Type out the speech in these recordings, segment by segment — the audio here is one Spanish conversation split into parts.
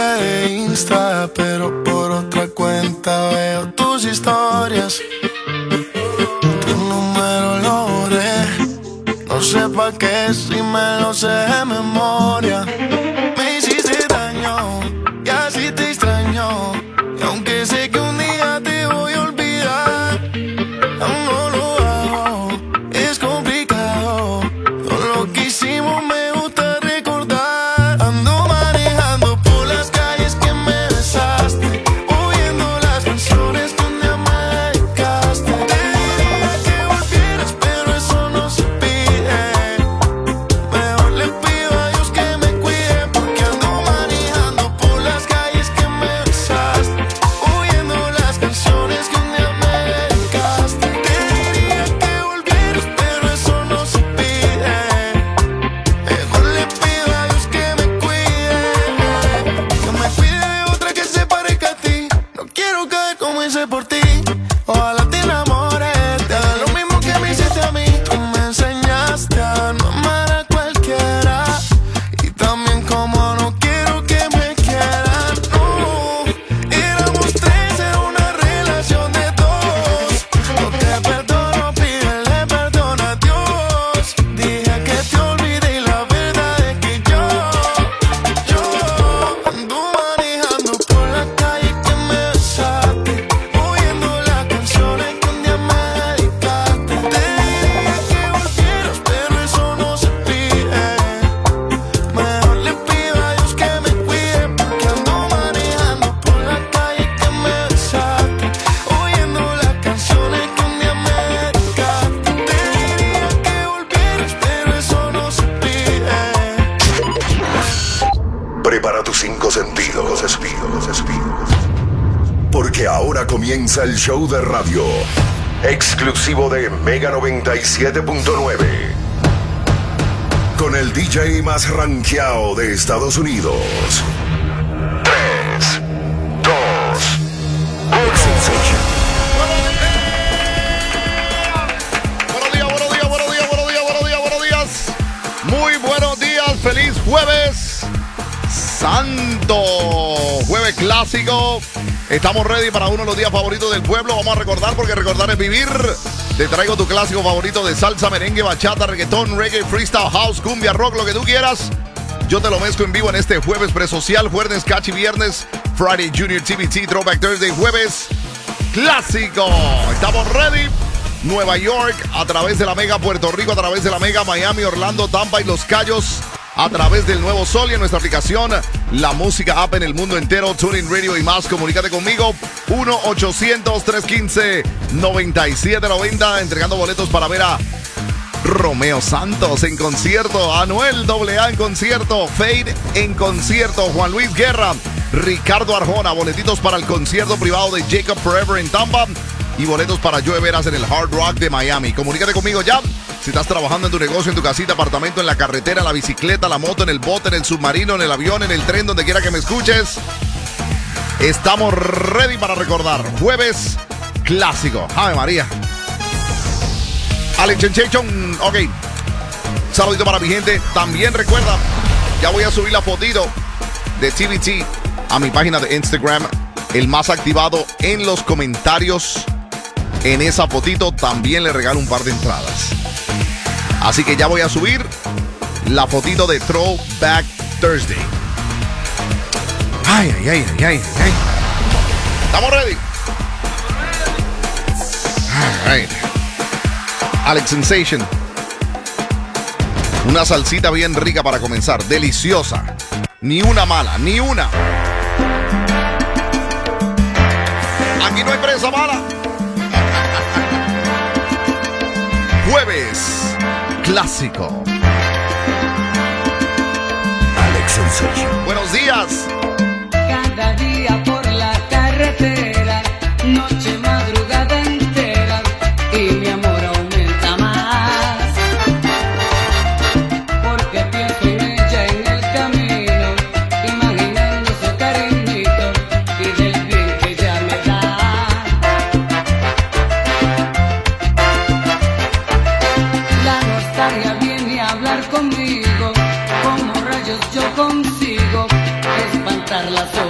de Insta, pero por otra cuenta veo tus historias. Tu número lo borré, no sé pa' qué si me lo sé de memoria. Me hiciste daño y así te extraño, y aunque sé que un día te voy a olvidar, aún no lo hago, es complicado. Todo lo que hicimos me gusta recordar. Ando manejando por las calles que me besaste, oyendo las canciones que un día me dedicaste. Te diría que volvieras, pero eso no se pide. Mejor le pido a Dios que me cuide, porque ando manejando por las calles que me besaste, oyendo las canciones que un día me dedicaste. Te diría que volvieras, pero eso no se pide. Mejor le pido a Dios que me cuide de otra que se parezca a ti. No quiero caer como hice por ti. Ojalá te enamores, te haga lo mismo que me hiciste a mí. Tú me enseñaste a no amar a cualquiera, y también como no quiero que me quieran. No, éramos tres, era una relación de dos. No te perdono, pídele perdón a Dios. Dije que te olvidé y la verdad es que yo ando manejando por la calle que me besaste, oyendo las canciones que un día me dedicaste. Te diría que volvieras, pero eso no se pide. Mejor le pido a Dios que me cuide, porque ando manejando por la calle que me besaste, oyendo las canciones que un día me dedicaste. Te diría que volvieras, pero eso no se pide. Prepara tus 5 sentidos, porque ahora comienza el show de radio exclusivo de Mega 97.9, con el DJ más rankeado de Estados Unidos. 3, 2, 1. Buenos días. Muy buenos días. Feliz jueves santo. Jueves clásico. Estamos ready para uno de los días favoritos del pueblo. Vamos a recordar, porque recordar es vivir. Te traigo tu clásico favorito de salsa, merengue, bachata, reggaetón, reggae, freestyle, house, cumbia, rock, lo que tú quieras. Yo te lo mezclo en vivo en este jueves presocial, jueves catchy, viernes Friday Junior TBT, Throwback Thursday, jueves clásico. Estamos ready. Nueva York a través de la Mega, Puerto Rico a través de la Mega, Miami, Orlando, Tampa y Los Cayos a través del Nuevo Sol, y en nuestra aplicación La Música App en el mundo entero, TuneIn Radio y más. Comunícate conmigo 1-800-315-9790, entregando boletos para ver a Romeo Santos en concierto, Anuel AA en concierto, Fade en concierto, Juan Luis Guerra, Ricardo Arjona, boletitos para el concierto privado de Jacob Forever en Tampa y boletos para Joe Veras en el Hard Rock de Miami. Comunícate conmigo ya. Si estás trabajando en tu negocio, en tu casita, apartamento, en la carretera, en la bicicleta, la moto, en el bote, en el submarino, en el avión, en el tren, donde quiera que me escuches, estamos ready para recordar. Jueves clásico. ¡Ave María! Alex Sensation. Ok. Saludito para mi gente. También recuerda, ya voy a subir la fotito de TBT a mi página de Instagram. El más activado en los comentarios en esa fotito también le regalo un par de entradas. Así que ya voy a subir la fotito de Throwback Thursday. Ay. ¿Estamos ready? All right. Alex Sensation. Una salsita bien rica para comenzar. Deliciosa. Ni una mala, ni una. Aquí no hay presa mala. Jueves clásico. Alex Sensation. Buenos días. Cada día por la carretera, noche, madrugada entera, y mi amor aumenta más. Porque pienso en ella en el camino, imaginando su cariñito y del bien que ella me da. La nostalgia viene a hablar conmigo, como rayos yo consigo espantar las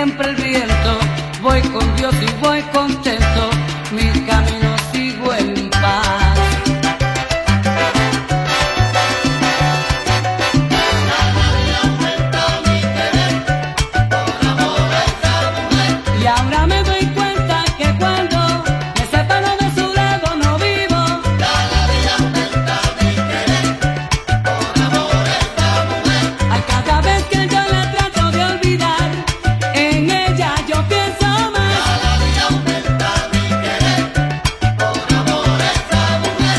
siempre el viento. Voy con Dios y voy contento, mis caminos sigo en paz. Y ahora me doy cuenta que cuando me separo de su lado no vivo. Cada día aumenta mi querer, por amor a esta mujer. A cada vez que yo la trato de olvidar, en ella yo pienso más. Cada día aumenta mi querer, por amor a esta mujer.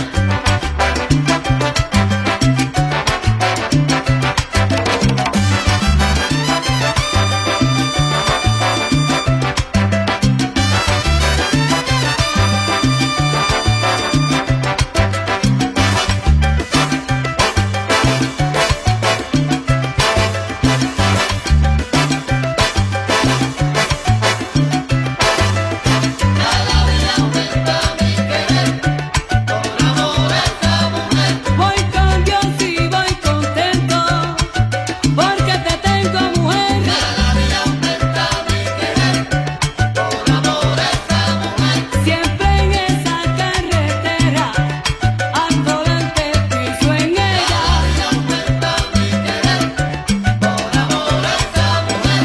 Cada día aumenta mi querer, por amor a esta mujer. Voy con Dios y voy contento, porque te tengo mujer. Cada día aumenta mi querer, por amor a esta mujer. Siempre en esa carretera, al volante pienso en ella. Cada día aumenta mi querer, por amor a esta mujer.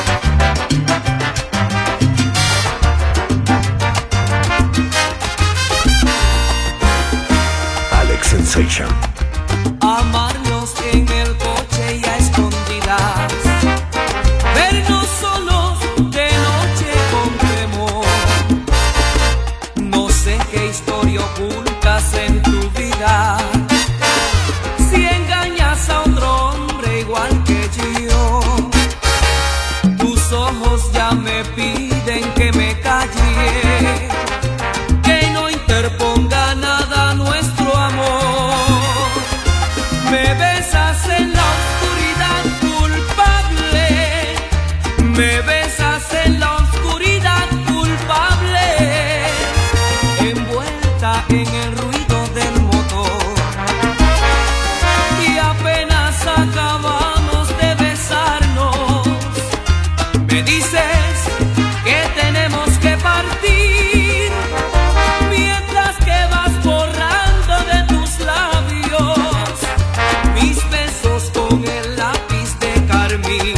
Alex Sensation. Amarnos en el coche y a escondidas, vernos solos de noche con temor. No sé qué historia ocultas en tu vida, si engañas a otro hombre igual que yo. Tus ojos ya me piden que me calle, que no interponga nada nuestro amor. Me besas en la oscuridad culpable, me besas en la oscuridad culpable, envuelta en el ruido del motor. Y apenas acabamos de besarnos, me dices que tenemos que partir, mientras que vas borrando de tus labios mis besos con el lápiz de carmín.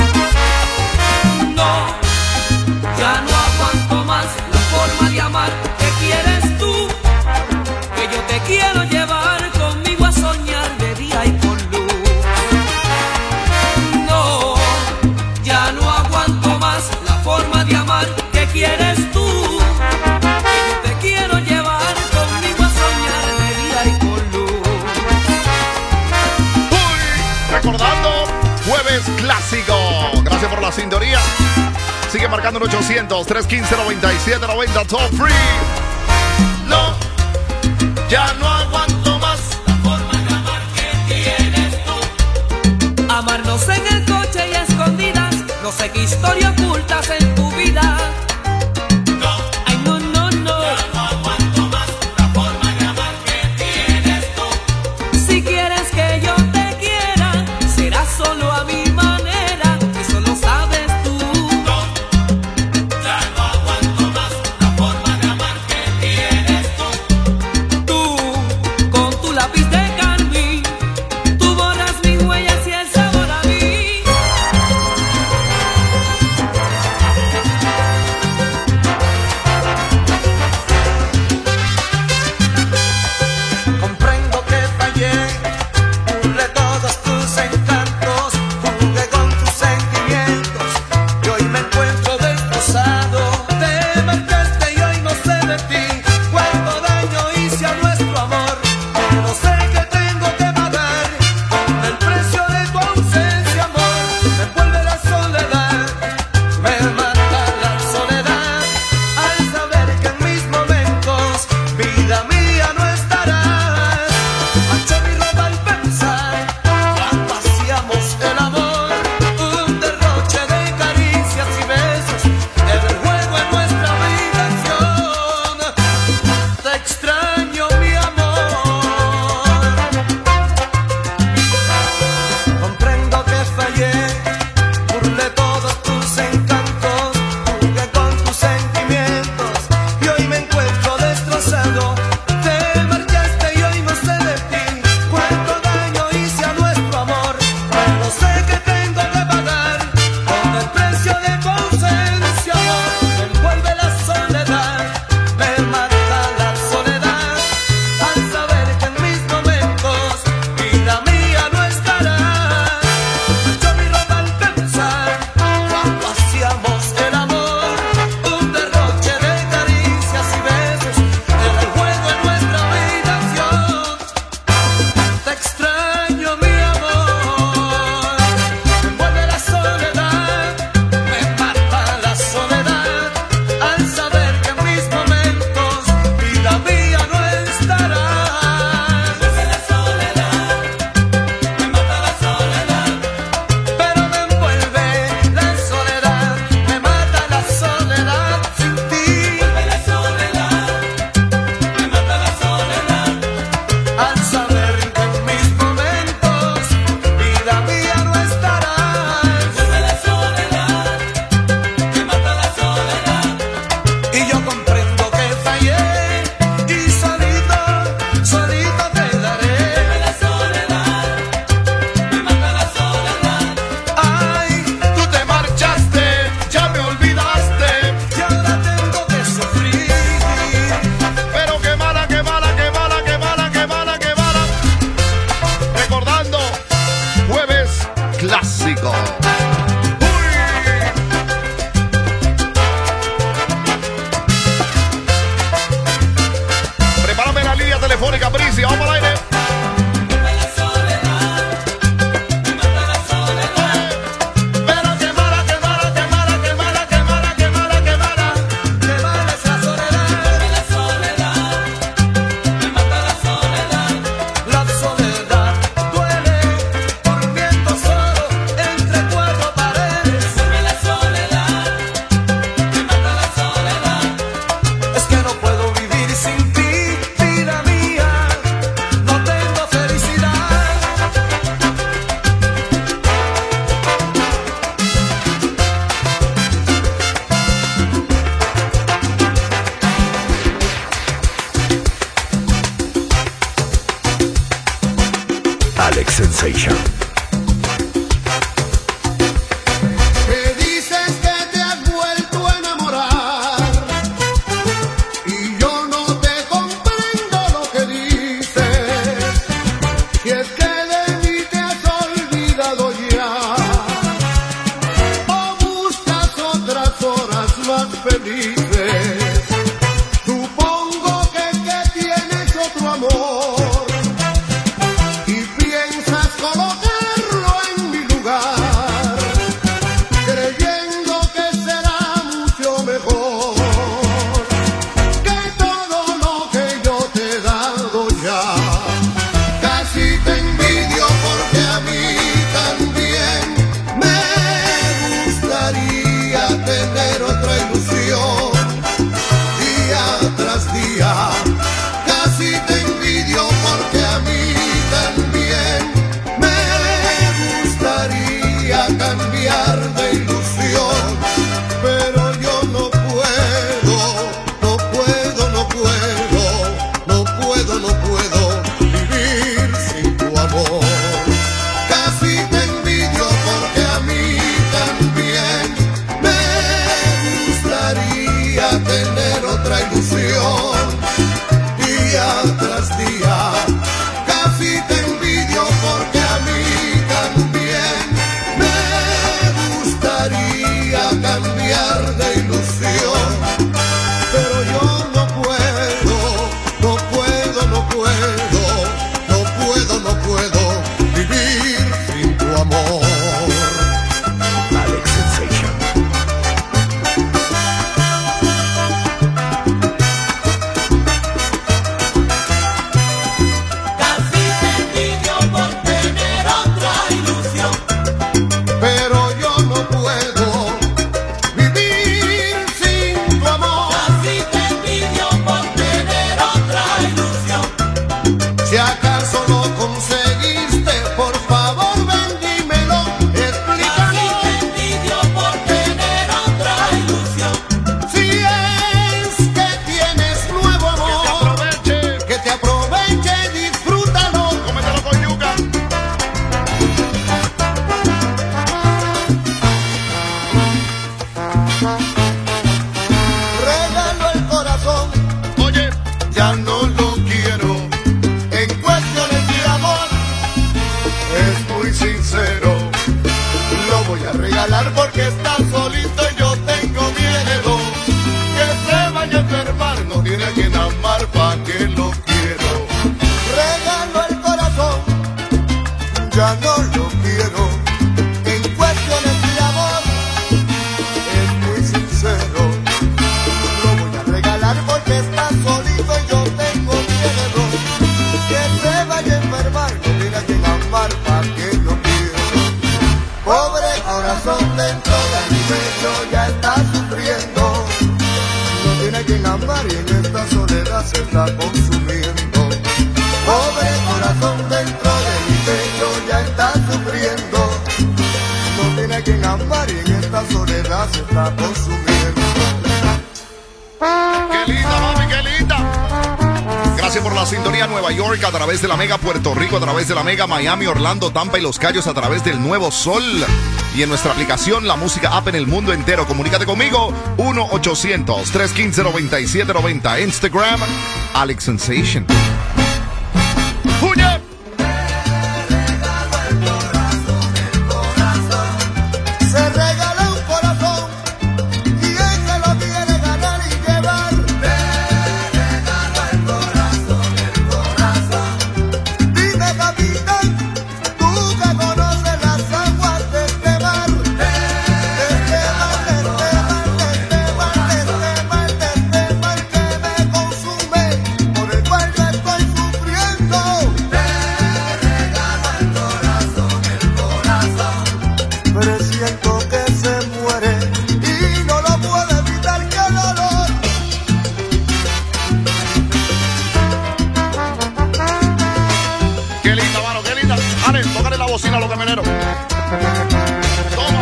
No, ya no aguanto más la forma de amar que quieres tú, que yo te quiero llevar conmigo a soñar de día y con luz. No, ya no aguanto más la forma de amar que quieres tú, que yo te quiero llevar conmigo a soñar de día y con luz. Uy, recordando Jueves Clásico. Gracias por la sintonía. Sigue marcando el 800-315-9790 toll free. No, ya no aguanto más la forma de amar que tienes tú. Amarnos en el coche y a escondidas, no sé qué historia ocultas en tu vida. No, Ay, no, no, no. ya no aguanto más la forma de amar que tienes tú. Si quieres que yo te quiera, será solo a mi manera, eso lo sabes tú. No, ya no aguanto más la forma de amar que tienes tú. Tú, con tu lápiz de carmín, tú borras mis huellas y el sabor a mí. felices. Supongo que tienes otro amor y piensas colocarlo en mi lugar, creyendo que será mucho mejor que todo lo que yo te he dado ya. Casi te envidio porque a mí también me gustaría tener otra ilusión día tras día. Casi te envidio porque a mí también me gustaría cambiar de ilusión, pero yo no puedo, no puedo, no puedo, no puedo, no puedo vivir sin tu amor. Casi te envidio porque a mí también me gustaría tener otra ilusión día tras día. Casi te envidio porque a mí también me gustaría cambiar de ilusión, pero yo no puedo, no puedo, no puedo, no puedo, no puedo vivir sin tu amor. Alex Sensation. Casi te envidio por tener otra ilusión. Pero yo no puedo vivir sin tu amor. Casi te envidio por tener otra ilusión. Si acaso lo conseguiste, por favor ven dímelo, Casi explícalo. te envidio por tener otra ilusión. Si es que tienes nuevo amor, Aproveche. que te aproveche, disfrútalo. Cómetelo con yuca. Regalo el corazón, Oye, ya no lo quiero. En cuestiones de amor, es muy sincero. Lo voy a regalar porque está solito y yo tengo miedo que se vaya a enfermar. No tiene a quien amar, pa' que lo quiero. Regalo el corazón, ya no lo quiero. En cuestiones de amor, es muy sincero. Lo voy a regalar porque está solito y yo tengo miedo que se vaya a enfermar. No tiene a quien amar, pa' que lo quiero. Pobre corazón dentro de mi pecho ya está sufriendo. No tiene a quien amar y en esta soledad se está consumiendo. Pobre corazón dentro de mi pecho ya está sufriendo. No tiene a quien amar y en esta soledad se está consumiendo. qué linda, mami, qué linda. Gracias por la sintonía. Nueva York a través de la Mega, Puerto Rico a través de la Mega, Miami, Orlando, Tampa y Los Cayos a través del Nuevo Sol. Y en nuestra aplicación La Música App en el mundo entero. Comunícate conmigo 1-800-315-9790. Instagram Alex Sensation. ¡Huye! Se regala un corazón y él se lo quiere ganar y llevar. Te regalo el corazón. Dime, capitán, tú que conoces las aguas de este mar. De este mar que me consume, por el cual yo estoy sufriendo. Te regalo el corazón. Presiento que se muere y no lo puedo evitar, qué dolor. ¡Qué linda, mano, qué linda! Ale, tócale la bocina a los camioneros. Toma.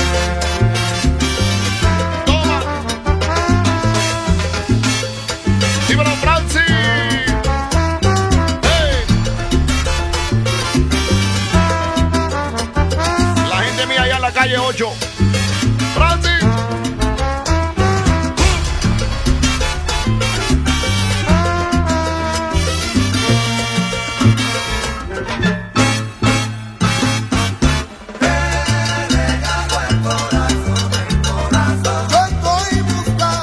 Toma. Dímelo, Francis. Hey. La gente mía allá en la calle 8. Francis. Yo estoy buscando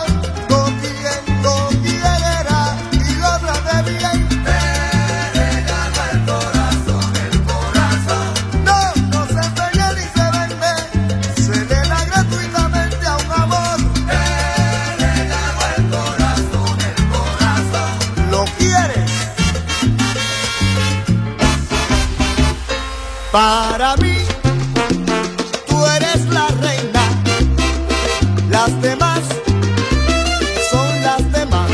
Para mí, tú eres la reina. Las demás son las demás.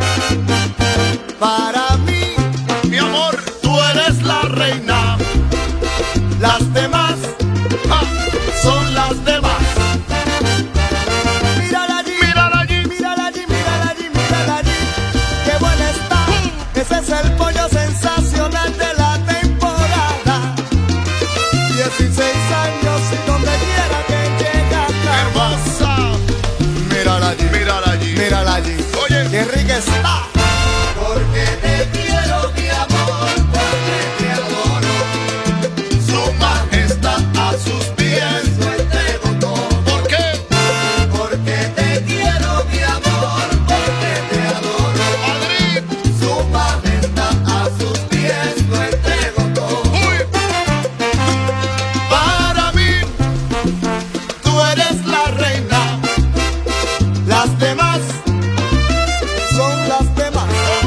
Para mí, Mi amor, tú eres la reina. las demás son las demás. Mírala allí, Mírala allí. mírala allí, mírala allí, mírala allí. Qué buena está. Ese es el pollo sensacional de la temporada. 16 años y donde quiera que llegue a acabar. Hermosa. Mírala allí, Mírala allí. mírala allí. Oye. Qué rica está. Porque te quiero, mi amor, porque te adoro. Su majestad a sus pies. Lo entrego todo. ¿Por qué? Porque te quiero, mi amor, porque te adoro. Madrid. Su majestad a sus pies lo entrego todo. Uy. Para mí, tú eres la reina. Las demás son las demás.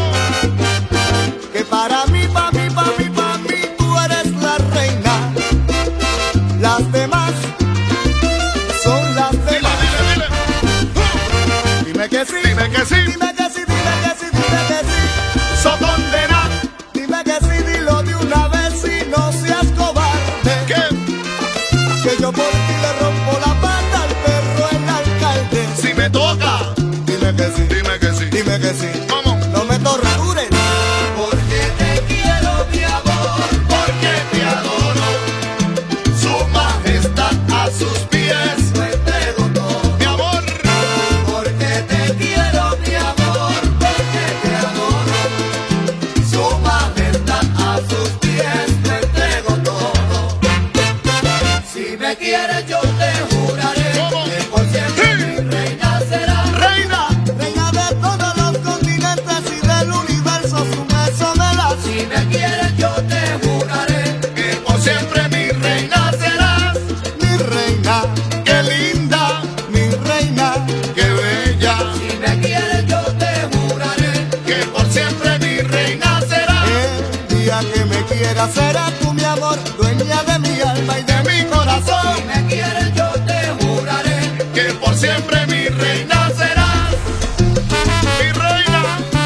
Que para mí, pa' mí, pa' mí, pa' mí, tú eres la reina. Las demás son las Dile, demás. dile, dile. Dime que sí, Dime que sí. dime que sí, dime que sí, dime que sí. So condena. Dime que sí, dilo de una vez y no seas cobarde. ¿Qué? Que yo por ti le rompo la pata al perro el alcalde. Si me toca. Dime que sí, Dime que sí. dime que sí. Vamos. No me tortures. Porque te quiero, mi amor, porque te adoro. Su majestad a sus pies. Lo entrego todo. Mi amor. Porque te quiero, mi amor, porque te adoro. Su majestad a sus pies lo entrego todo. Si me quieres yo te juraré ¿Cómo? que por siempre Sí. mi reina será. Reina. Reina de todos los continentes y del universo, su beso me da. Si me quieres yo te juraré Que por siempre mi reina serás. mi reina, Qué linda. mi reina. Qué bella. Si me quieres yo te juraré Que por siempre mi reina serás. el día que me quieras serás tú mi amor, dueña de mi alma y de mi corazón. Si me quieres yo te juraré Que por siempre mi reina serás. Mi reina.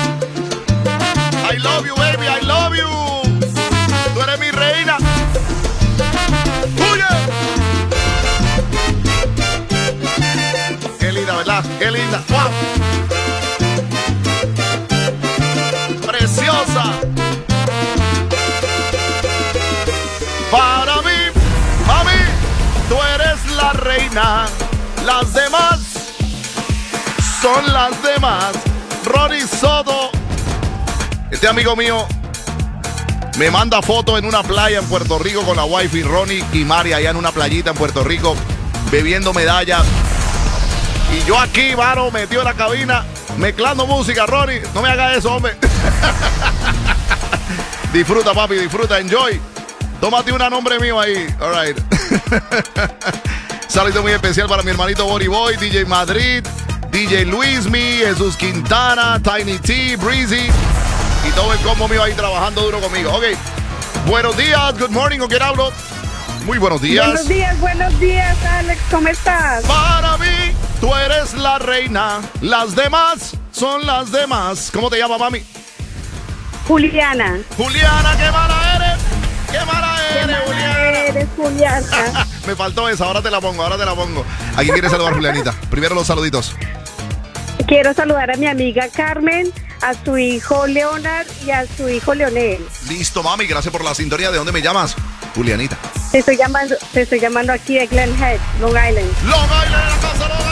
I love you, baby, I love you. Tú eres mi reina. ¡Huye! Qué linda, ¿verdad? Qué linda. ¡Wow! Preciosa. Para mí, mami, tú eres la reina. Las demás son las demás. Ronnie Soto. Este amigo mío me manda fotos en una playa en Puerto Rico con la wifi Ronnie y Mari allá en una playita en Puerto Rico bebiendo medallas. Y yo aquí, mano, metido en la cabina mezclando música. Ronnie, no me hagas eso, hombre. Disfruta, papi, disfruta, enjoy. Tómate una nombre mío ahí. All right. Saludo muy especial para mi hermanito Bori Boy, DJ Madrid, DJ Luismi, Jesús Quintana, Tiny T, Breezy y todo el combo mío ahí trabajando duro conmigo. Ok. Buenos días, good morning, ¿con quién hablo? Muy buenos días. Buenos días, Alex, ¿cómo estás? Para mí, tú eres la reina. Las demás son las demás. ¿Cómo te llamas, mami? Juliana. Juliana, qué mala eres. Qué mala ¿Qué eres, mala Juliana. eres, Juliana? Me faltó esa, ahora te la pongo, ahora te la pongo. ¿A quién quieres saludar, Julianita? Primero los saluditos. Quiero saludar a mi amiga Carmen, a su hijo Leonard y a su hijo Leonel. Listo, mami, gracias por la sintonía. ¿De dónde me llamas? Julianita. Te estoy llamando aquí de Glen Head, Long Island. Long Island, en la casa Long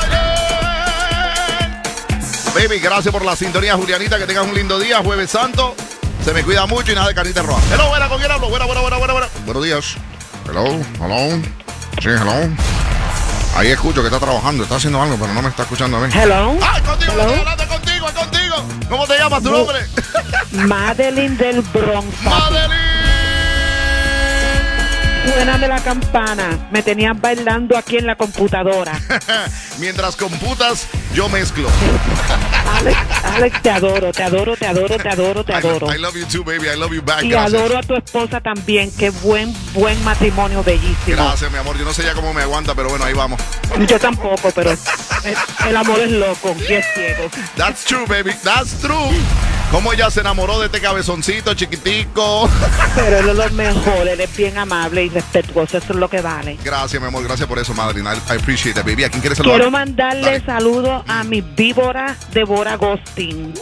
Island. Baby, gracias por la sintonía, Julianita. Que tengas un lindo día, Jueves Santo. Se me cuida mucho y nada de carnita roja. Hello, buena, ¿con quién hablo? Buena. Buenos días. Hello. Sí, hello. Ahí escucho que está trabajando, está haciendo algo, pero no me está escuchando a mí. Hello. ¡Ah, contigo! Hello. Estoy hablando contigo, es contigo. ¿Cómo te llamas, tu nombre? Madeline del Bronx. Madeline. Suéname la campana. Me tenían bailando aquí en la computadora. Mientras computas, yo mezclo. Alex, te adoro, te adoro, te adoro, te adoro, te adoro. I love you too, baby. I love you back. Y Gracias. adoro a tu esposa también. Qué buen matrimonio, bellísimo. Gracias, mi amor. Yo no sé ya cómo me aguanta, pero bueno, ahí vamos. Yo tampoco, pero el amor es loco y es ciego. That's true, baby. That's true. Cómo ella se enamoró de este cabezoncito chiquitico. Pero él es lo mejor, él es bien amable y respetuoso, eso es lo que vale. Gracias, mi amor, gracias por eso, Madeline. I appreciate that, baby. ¿A quién quieres saludar? Quiero mandarle saludos a mi víbora Deborah Agostín.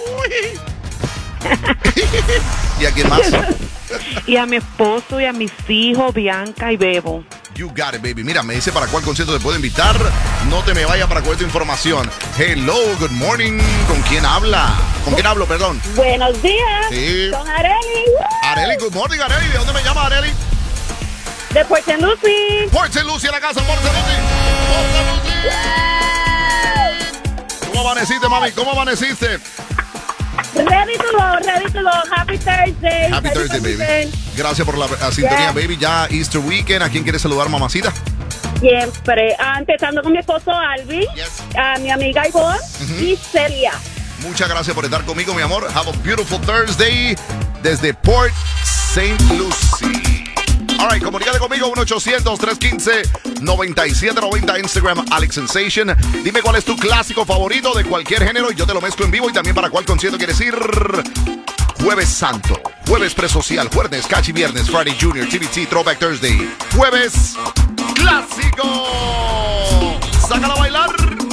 ¿Y a quién más? Y a mi esposo y a mis hijos, Bianca y Bebo. You got it, baby. Mira, me dice para cuál concierto te puedo invitar. No te me vayas para cuál tu información. Hello, good morning. ¿Con quién habla? ¿Con quién hablo, perdón? Buenos días. Sí. Con Areli. Areli, good morning, Areli. ¿De dónde me llama Areli? De Port St. Lucie. Port St. Lucie, a la casa, Port St. Lucie. Port St. Lucie. ¿Cómo amaneciste, mami? ¿Cómo amaneciste? Ready to go, ready to go. Happy Thursday. Happy Thursday, baby. Gracias por la sintonía, baby. Ya Easter weekend. ¿A quién quieres saludar, mamacita? Siempre. Empezando con mi esposo Alvin, a mi amiga Ivonne y Celia. Muchas gracias por estar conmigo, mi amor. Have a beautiful Thursday desde Port St. Lucie. All right, comunícate conmigo, 1-800-315-9790, Instagram, Alex Sensation. Dime cuál es tu clásico favorito de cualquier género y yo te lo mezclo en vivo. Y también para cuál concierto quieres ir. Jueves Santo, Jueves Presocial, Jueves Cachi Viernes, Friday Junior, TBT, Throwback Thursday. Jueves Clásico. Sácala a bailar.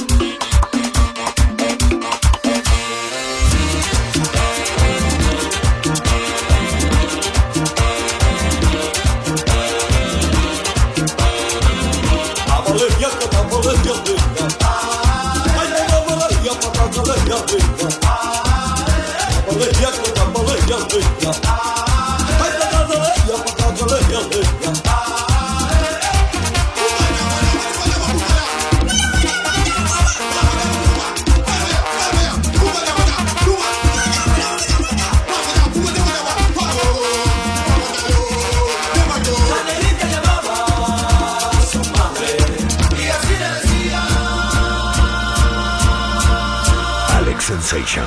Sensation.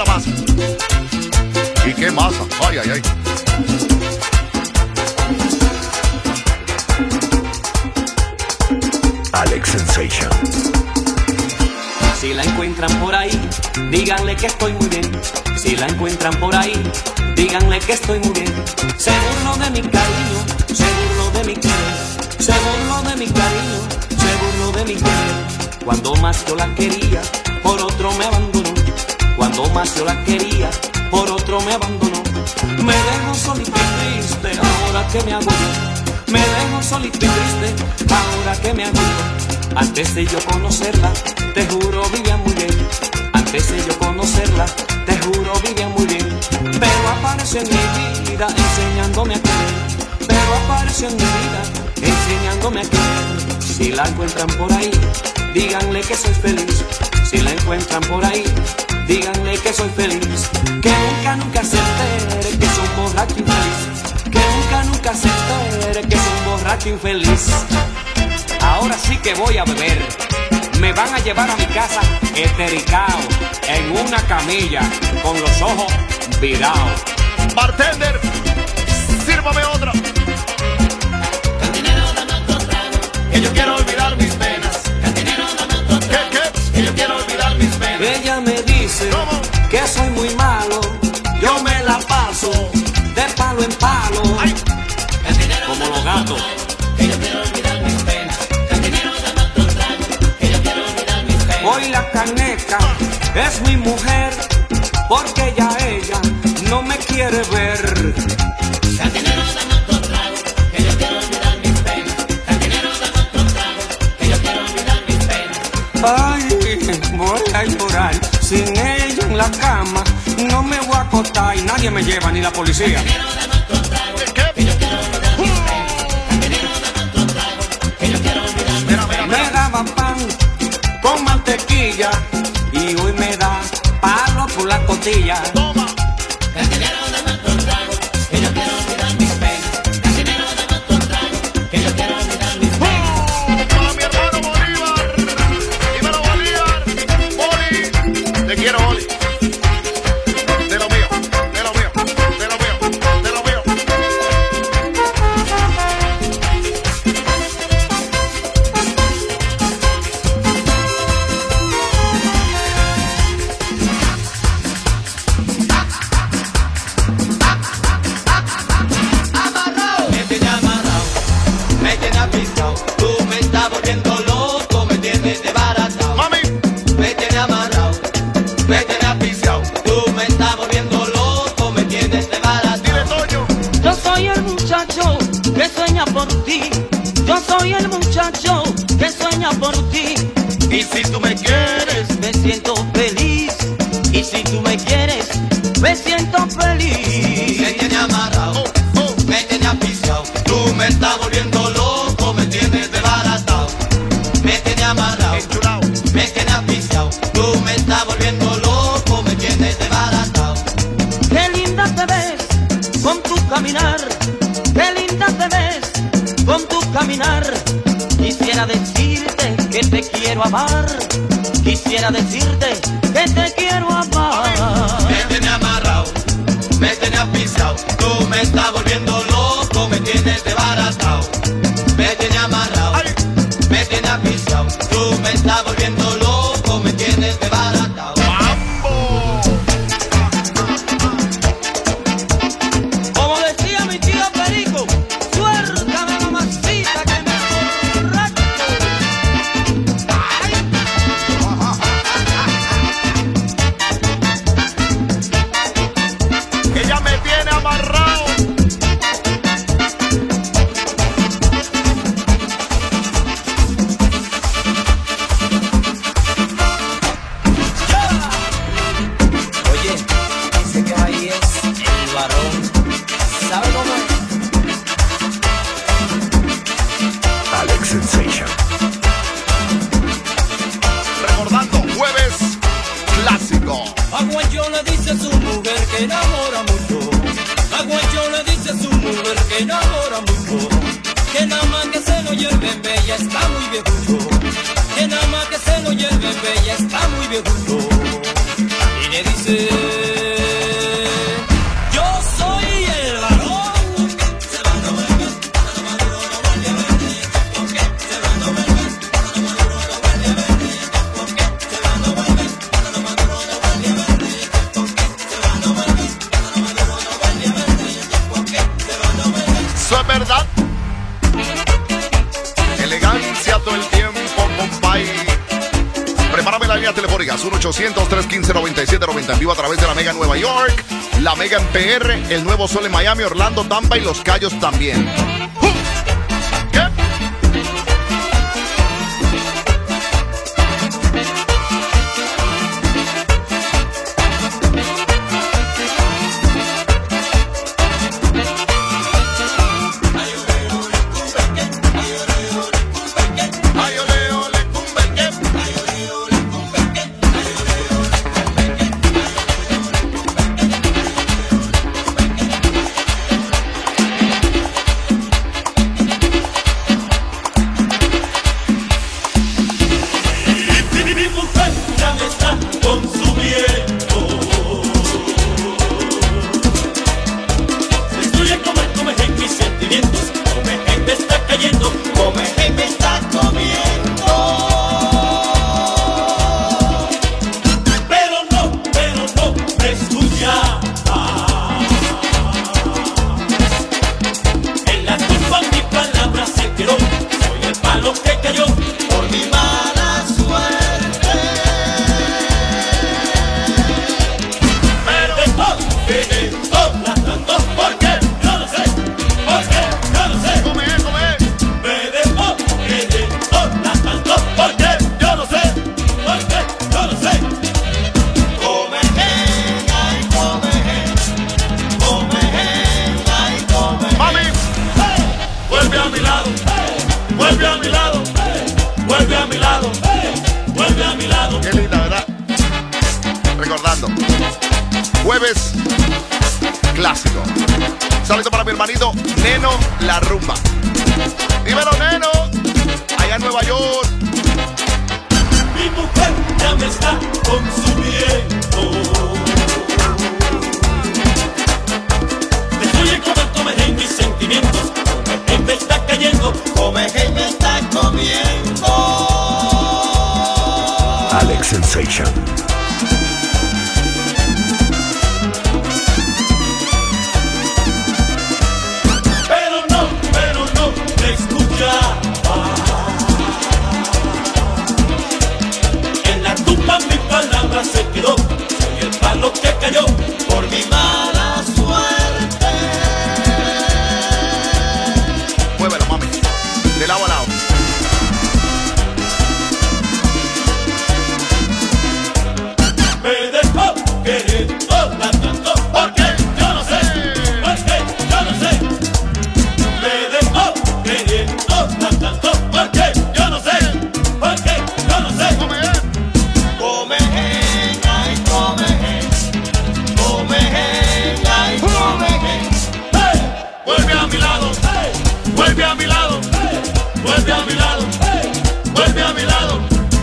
la masa. ¿Y qué masa? Ay, ay, ay. Alex Sensation. Si la encuentran por ahí, díganle que estoy muy bien. Si la encuentran por ahí, díganle que estoy muy bien. Se burló de mi cariño, se burló de mi querer. Se burló de mi cariño, se burló de mi querer. Cuando más yo la quería, por otro me abandonó. Cuando más yo la quería, por otro me abandonó. Me dejo solito y triste, ahora que me hago yo. Me dejo solito y triste, ahora que me hago yo. Antes de yo conocerla, te juro vivía muy bien. Antes de yo conocerla, te juro vivía muy bien. Pero apareció en mi vida enseñándome a querer. Pero apareció en mi vida enseñándome a querer. Si la encuentran por ahí, díganle que soy feliz. Si la encuentran por ahí, díganle que soy feliz. Que nunca se entere que soy un borracho infeliz. Que nunca se entere que soy un borracho infeliz. Ahora sí que voy a beber. Me van a llevar a mi casa estericao, en una camilla, con los ojos virados. Bartender, sírvame otra. Cantinero, dame otro trago, que yo quiero olvidar mis penas. Cantinero, dame otro trago, que yo quiero olvidar mis penas. Ella me dice ¿Cómo? que soy muy malo. Yo me la paso de palo en palo. Ay. Cantinero, Como dame los otro gatos. trago, que yo quiero olvidar mis penas. Cantinero, dame otro trago, que yo quiero olvidar mis penas. Hoy la caneca es mi mujer, porque ya ella no me quiere ver. Cantinero, dame otro trago, que yo quiero olvidar mis penas. Cantinero, dame otro trago, que yo quiero olvidar mis penas. Ay, voy a llorar. Sin ella en la cama no me voy a acostar y nadie me lleva, ni la policía. Cantinero, dame otro trago, que yo quiero olvidar mis penas. Cantinero, dame otro trago, que yo quiero olvidar mis penas. Me daba pan con mantequilla y hoy me da palo por la costilla. Toma. Cantinero, dame otro trago, que yo quiero olvidar mis penas. Cantinero, dame otro trago, que yo quiero olvidar mis penas. Para mi hermano Bolívar. Dímelo, Bolívar. Boli. Te quiero, Boli. De lo mío, de lo mío, de lo mío, de lo mío. Me tiene amarrado, me tiene apisado. Tú me estás volviendo loco, me tienes desbaratado. Mami. Me tiene amarrado, me tiene apisado. Tú me estás volviendo loco, me tienes desbaratado. Dile, Toño. Yo soy el muchacho que sueña por ti. Yo soy el muchacho que sueña por ti. Y si tú me quieres, Me siento feliz. Y si tú me quieres, me siento feliz. Me tiene amarrado, me tiene apisado. Tú me estás volviendo loco, me tienes desbaratado. Me tiene amarrado, enchulao. me tiene apisado. Tú me estás volviendo loco, me tienes desbaratado. Qué linda te ves con tu caminar. Qué linda te ves con tu caminar. Quisiera decirte que te quiero amar. Quisiera decirte que te quiero amar. Me tiene amarrado, me tiene apisado. Tú me estás volviendo loco, me tienes desbaratado. Me tiene amarrado, Ay. me tiene apisado. Tú me estás volviendo loco, me tienes desbaratado. Mambo. Como decía mi tío Perico, suéltame mamacita que me emborracho. Ella me tiene amarrado. Oye, dice que ahí es el varón. ¿Sabe cómo es? Alex Sensation. Recordando, jueves clásico. A Guayo le dice a su mujer que enamora mucho. A Guayo le dice a su mujer que enamora mucho. Que nada más que se lo lleven bella está muy viejucho. Que nada más que se lo lleven bella está muy viejucho. Y le dice: yo soy el varón. Eso es verdad. Elegancia todo el tiempo, compay. Prepárame la línea telefónica 1-800-315-9790 en vivo a través de la Mega en Nueva York, la Mega en PR, el Nuevo Sol en Miami, Orlando, Tampa y Los Cayos también. ¿Qué? Mi mujer ya me está consumiendo. Destruye, come en mis sentimientos. Come me está cayendo. Come me está comiendo. Pero no me escucha. En la culpa mi palabra se quedó. Soy el palo que cayó por mi mala suerte. Me dejó tratando porque yo no sé, porque yo no sé. Me dejó tratando porque yo no sé, porque yo no sé. Come, ay, come, ay, come. ¡Mami! Vuelve a mi lado, vuelve a mi lado, vuelve a mi lado, vuelve a mi lado. Qué linda, ¿verdad? Recordando. Jueves clásico. Saludo para mi hermanito Neno La Rumba. Dímelo, Neno. Allá en Nueva York. Mi mujer ya me está consumiendo. Destruye, come en mis sentimientos. Come me está cayendo. Come me está comiendo. Alex Sensation. Pero no me escucha. En la tumba mi palabra se quedó. Soy el palo que cayó por mi mala suerte. Muévelo, mami. De lado a lado. Me dejó queriendo tanto porque yo no sé, porque yo no sé. Me dejó queriendo tanto porque yo no sé, porque yo no sé. Come, ay, come, ay, come. Hey, vuelve a mi lado, vuelve a mi lado, vuelve a mi lado, vuelve a mi lado.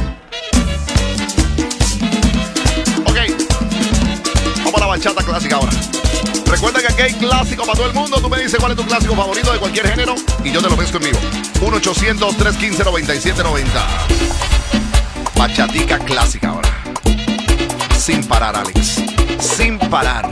Ok. Vamos a la bachata clásica ahora. Recuerda que aquí hay clásico para todo el mundo. Tú me dices cuál es tu clásico favorito de cualquier género y yo te lo mezclo en vivo. 1-800-315-9790. Bachatica clásica ahora. Sin parar, Alex. Sin parar.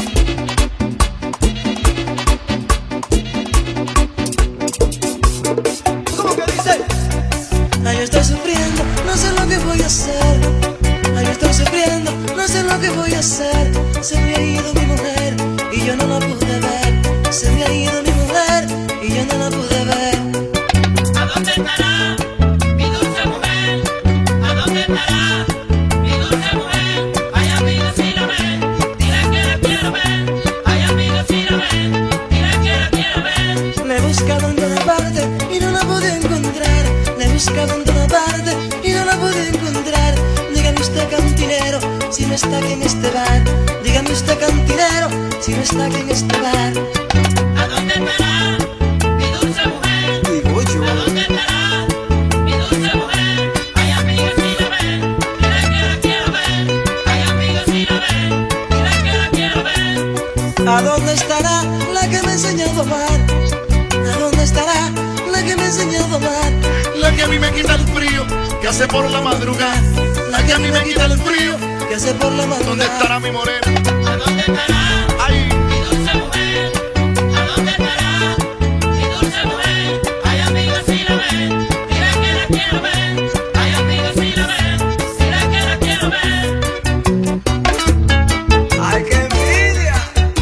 ¿Cómo que dice? Ay, yo estoy sufriendo, no sé lo que voy a hacer. Ay, yo estoy sufriendo, no sé lo que voy a hacer. Se me ha ido mi mujer y yo no la pude ver. Se me ha ido mi mujer y yo no la pude ver. ¿A dónde estará mi dulce mujer? ¿A dónde estará mi dulce mujer? Ay, amiga, si la ven, dile que la quiero ver. Ay, amiga, si la ven, dile que la quiero ver. Le he buscado en toda parte y no la pude encontrar. Le he buscado en toda parte y no la pude encontrar. Dígame usted, cantinero, si no está aquí en este bar. Dígame usted, cantinero, si no está aquí en este bar. ¿A dónde estará mi dulce mujer? Digo yo. ¿A dónde estará mi dulce mujer? Ay, amiga, si la ven, dile que la quiero ver. Ay, amiga, si la ven, enseñado a amar? ¿A dónde estará la que me ha enseñado a amar? La que a mí me quita el frío que hace por la madrugada. La que a mí me quita el frío que hace por la madrugada. ¿Dónde estará mi morena? ¿A dónde estará? Ay. Mi dulce mujer. ¿A dónde estará? Mi dulce mujer. Ay, amigos, si la ven, dirá que la quiero ver. Ay, amigos, si la ven, dirá que la quiero ver. ¡Ay, qué envidia!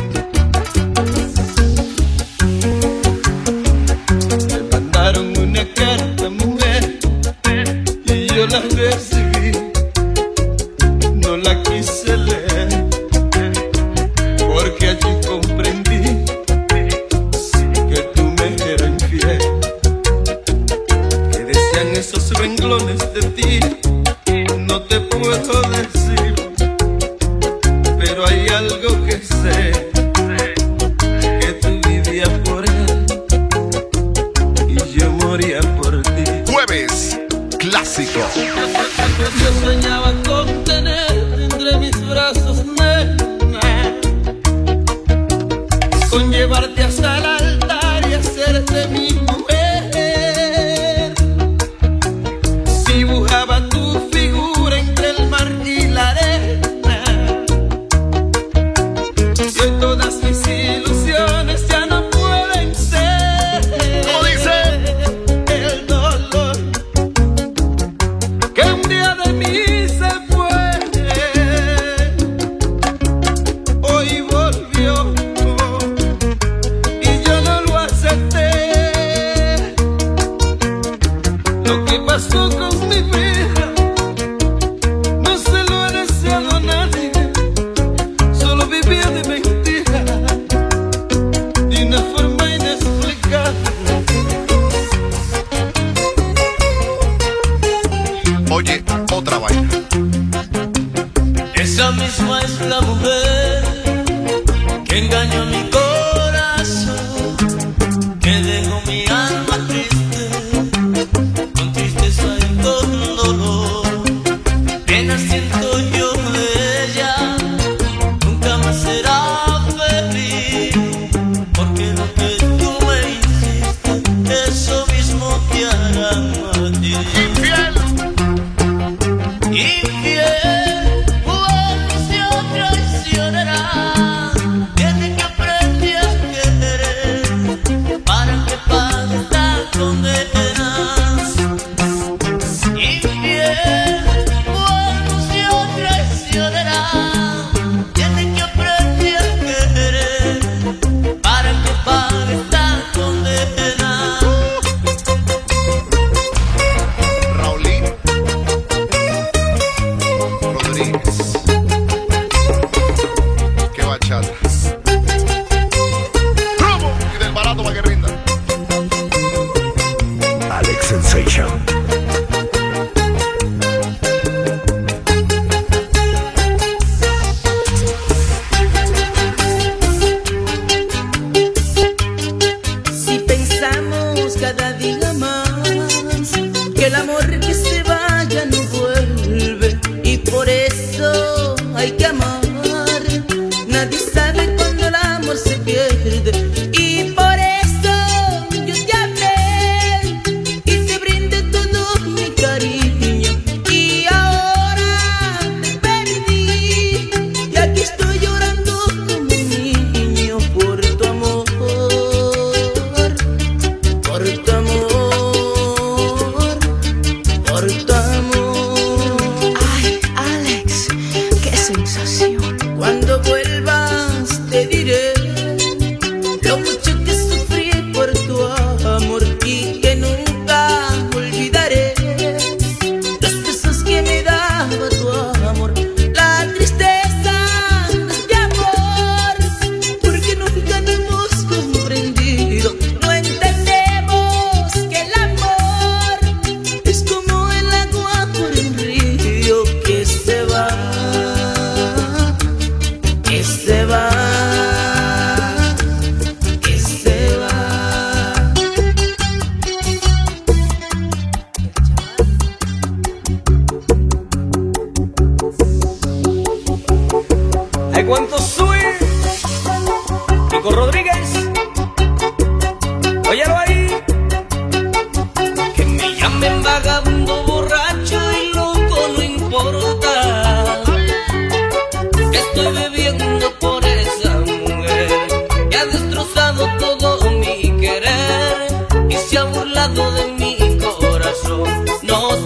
Me mandaron una carta, mujer, y yo la recibí. No la quise leer, porque allí comprendí que tú me eras infiel. Que decían esos renglones de ti, no te puedo decir, pero hay algo que sé, que tú vivías por él y yo moría por ti. Jueves clásico. Yo soñaba con tener entre mis brazos, nena, con llevarte hasta el altar y hacerte mi mujer. Dibujaba tu figura entre el mar y la arena, y hoy todas mis ilusiones ya no pueden ser. ¿Cómo dice? El dolor que un día de mí se fue, hoy volvió y yo no lo acepté. Lo que pasó con mi vida no se lo he deseado a nadie, solo vivía de mentira de una forma inexplicable. Oye, otra vaina. Esa misma es la mujer que engañó mi corazón, que dejó mi alma triste, con tristeza y con dolor. Pena siento yo de ella, nunca más será feliz, porque lo que tú me hiciste, eso mismo te hará a ti. Infiel. Infiel, cuando se traicionará, tiene que aprender a querer para que pague esta condena. Infiel, cuando se traicionará, tiene que aprender a querer para que pague esta condena. Raulín Rodríguez. Qué bachata. ¡Robo! Y del barato para que rinda. Alex Sensation. Si pensamos cada día más que el amor que se vaya no vuelve, y por eso hay que amar. Nadie sabe cuando el amor se pierde, y por eso yo te hablé y te brindé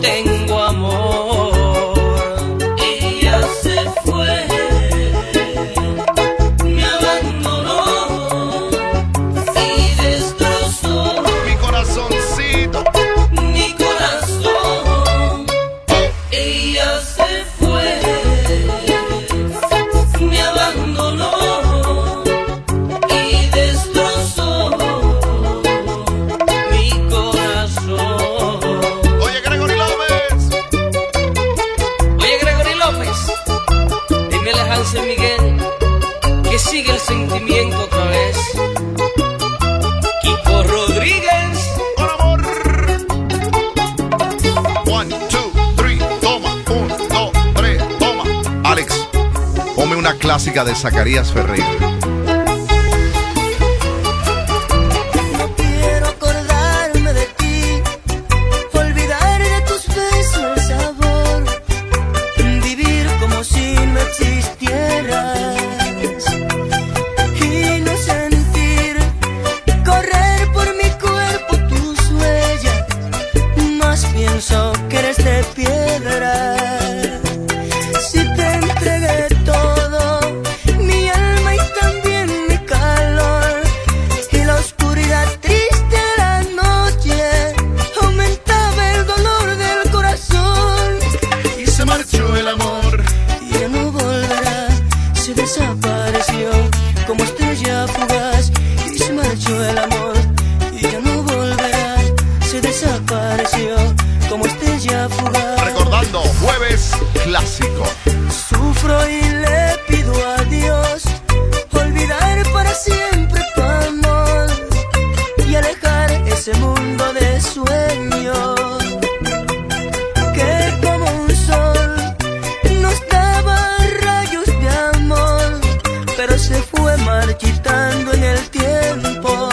tengo amor. Ella se fue, me abandonó y destrozó mi corazoncito. mi corazón. Ella se fue, me abandonó y destrozó mi corazón. Oye, Gregory López. Oye, Gregory López, dime a Hansel Miguel que sigue el sentimiento otra vez. Kiko Rodríguez. Con amor. 1, 2, 3, toma. 1, 2, 3, toma. Alex, ponme una clásica de Zacarías Ferreira. No quiero acordarme de ti, olvidar de tus besos el sabor, vivir como si no existieras y no sentir correr por mi cuerpo tus huellas. Más pienso que eres de piedra. Si te entregué todo, mi alma y también mi calor, y la oscuridad triste de la noche aumentaba el dolor del corazón. Y se marchó el amor. Y ya no volverá, se desapareció como estrella fugaz. Y se marchó el amor, y ya no volverá, se desapareció como estrella fugaz. Recordando, jueves clásico. Sufro y le pido a Dios olvidar para siempre tu amor y alejar ese mundo de sueños que como un sol nos daba rayos de amor, pero se fue marchitando en el tiempo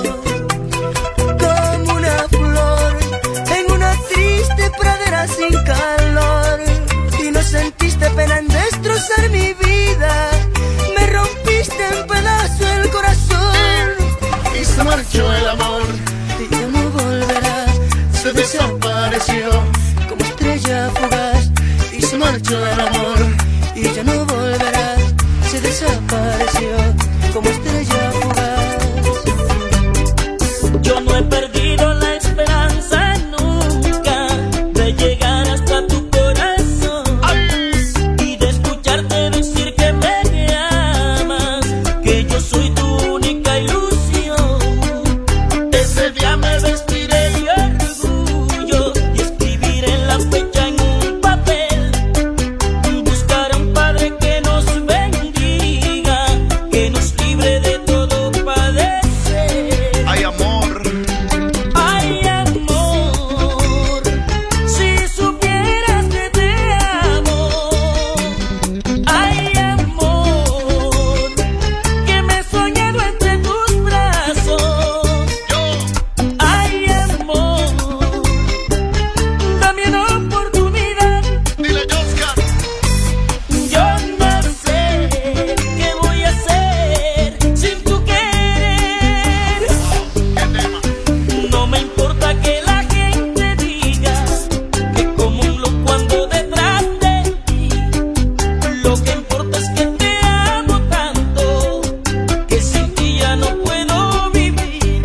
como una flor en una triste pradera sin calor. Y no sentiste pena en destrozar mi vida, me rompiste en pedazos el corazón. Y se marchó el amor. Y ya no volverá, Se desapareció. como estrella fugaz. Y se marchó el amor, y ya no volverá, se desapareció como estrella fugaz. Yo no he perdido la esperanza nunca de llegar hasta tu corazón y de escucharte decir que me amas, que yo soy tu única ilusión. Ese día me vestiré de orgullo y escribiré la fecha en un papel y buscar a un padre que nos bendiga, que nos libre de todo padecer. Ay, amor. Ay, amor, si supieras que te amo. Ay, amor, que me he soñado entre tus brazos. Ay, amor, dame una oportunidad. Dile, Oscar. Yo no sé qué voy a hacer sin tu querer. ¿Qué tema? No me importa que la gente diga que como un loco ando detrás de ti. Lo que importa es que te amo tanto, que sin ti ya no puedo vivir.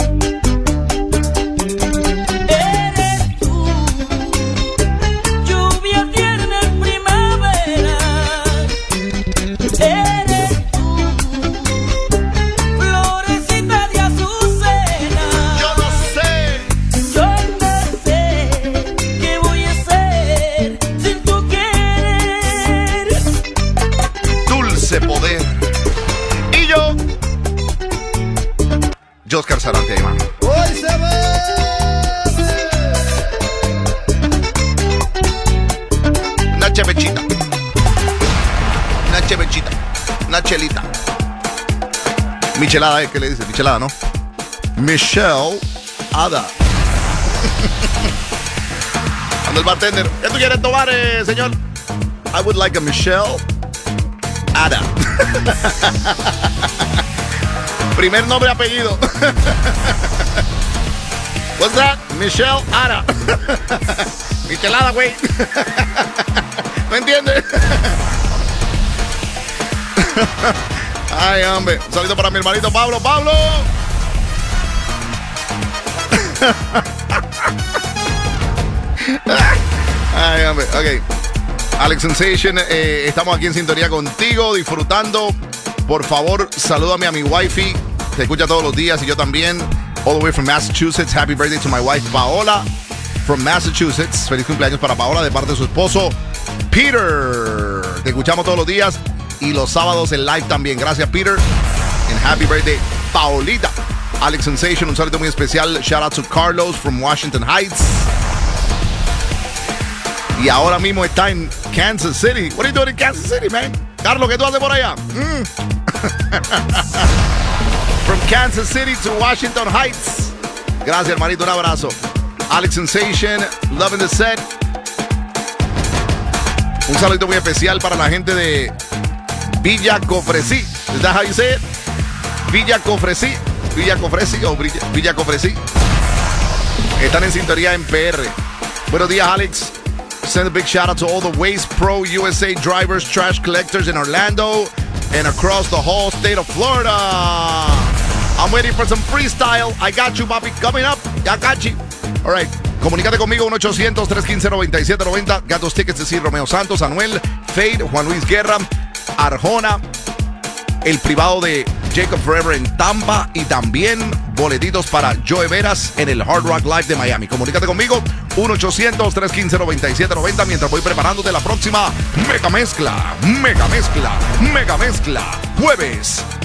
Eres tú, lluvia tierna en primavera. Eres tú, florecita de azucena. Yo no sé. Yo no sé qué voy a hacer sin tu querer. Dulce poder. Y yo. Oscar Sarante, ahí, mano. Hoy se Una chevechita. Una chevechita. Una chelita. Michelada, ¿qué le dice? Michelada, ¿no? Michelle Ada. Cuando el bartender, ¿qué tú quieres tomar, señor? I would like a Michelle Ada. Primer nombre, apellido. What's that? Michelle Ada. Michelada, güey. ¿No entiendes? Ay, hombre. Un saludo para mi hermanito Pablo. ¡Pablo! Ay, hombre. Ok. Alex Sensation, estamos aquí en sintonía contigo, disfrutando. Por favor, salúdame a mi wifey. Te escucha todos los días y yo también. All the way from Massachusetts. Happy birthday to my wife, Paola. From Massachusetts. Feliz cumpleaños para Paola de parte de su esposo, Peter. Te escuchamos todos los días y los sábados en live también. Gracias, Peter. And happy birthday, Paolita. Alex Sensation, un saludo muy especial. Shout out to Carlos from Washington Heights. Y ahora mismo está en Kansas City. What are you doing in Kansas City, man? Carlos, ¿qué tú haces por allá? From Kansas City to Washington Heights. Gracias, hermanito. Un abrazo. Alex Sensation, loving the set. Un saludo muy especial para la gente de Villa Cofresí. Is that how you say it? Villa Cofresí. Villa Cofresí o Villa Cofresí. Están en sintonía en PR. Buenos días, Alex. Send a big shout out to all the Waste Pro USA drivers, trash collectors in Orlando and across the whole state of Florida. I'm waiting for some freestyle. I got you, papi. Coming up. I got you. All right. Comunícate conmigo 1-800-315-9790. Got those tickets to see Romeo Santos, Anuel, Fade, Juan Luis Guerra, Arjona, el privado de Jacob Forever en Tampa y también boletitos para Joe Veras en el Hard Rock Live de Miami. Comunícate conmigo 1-800-315-9790 mientras voy preparándote la próxima Mega Mezcla. Mega Mezcla. Mega Mezcla. Jueves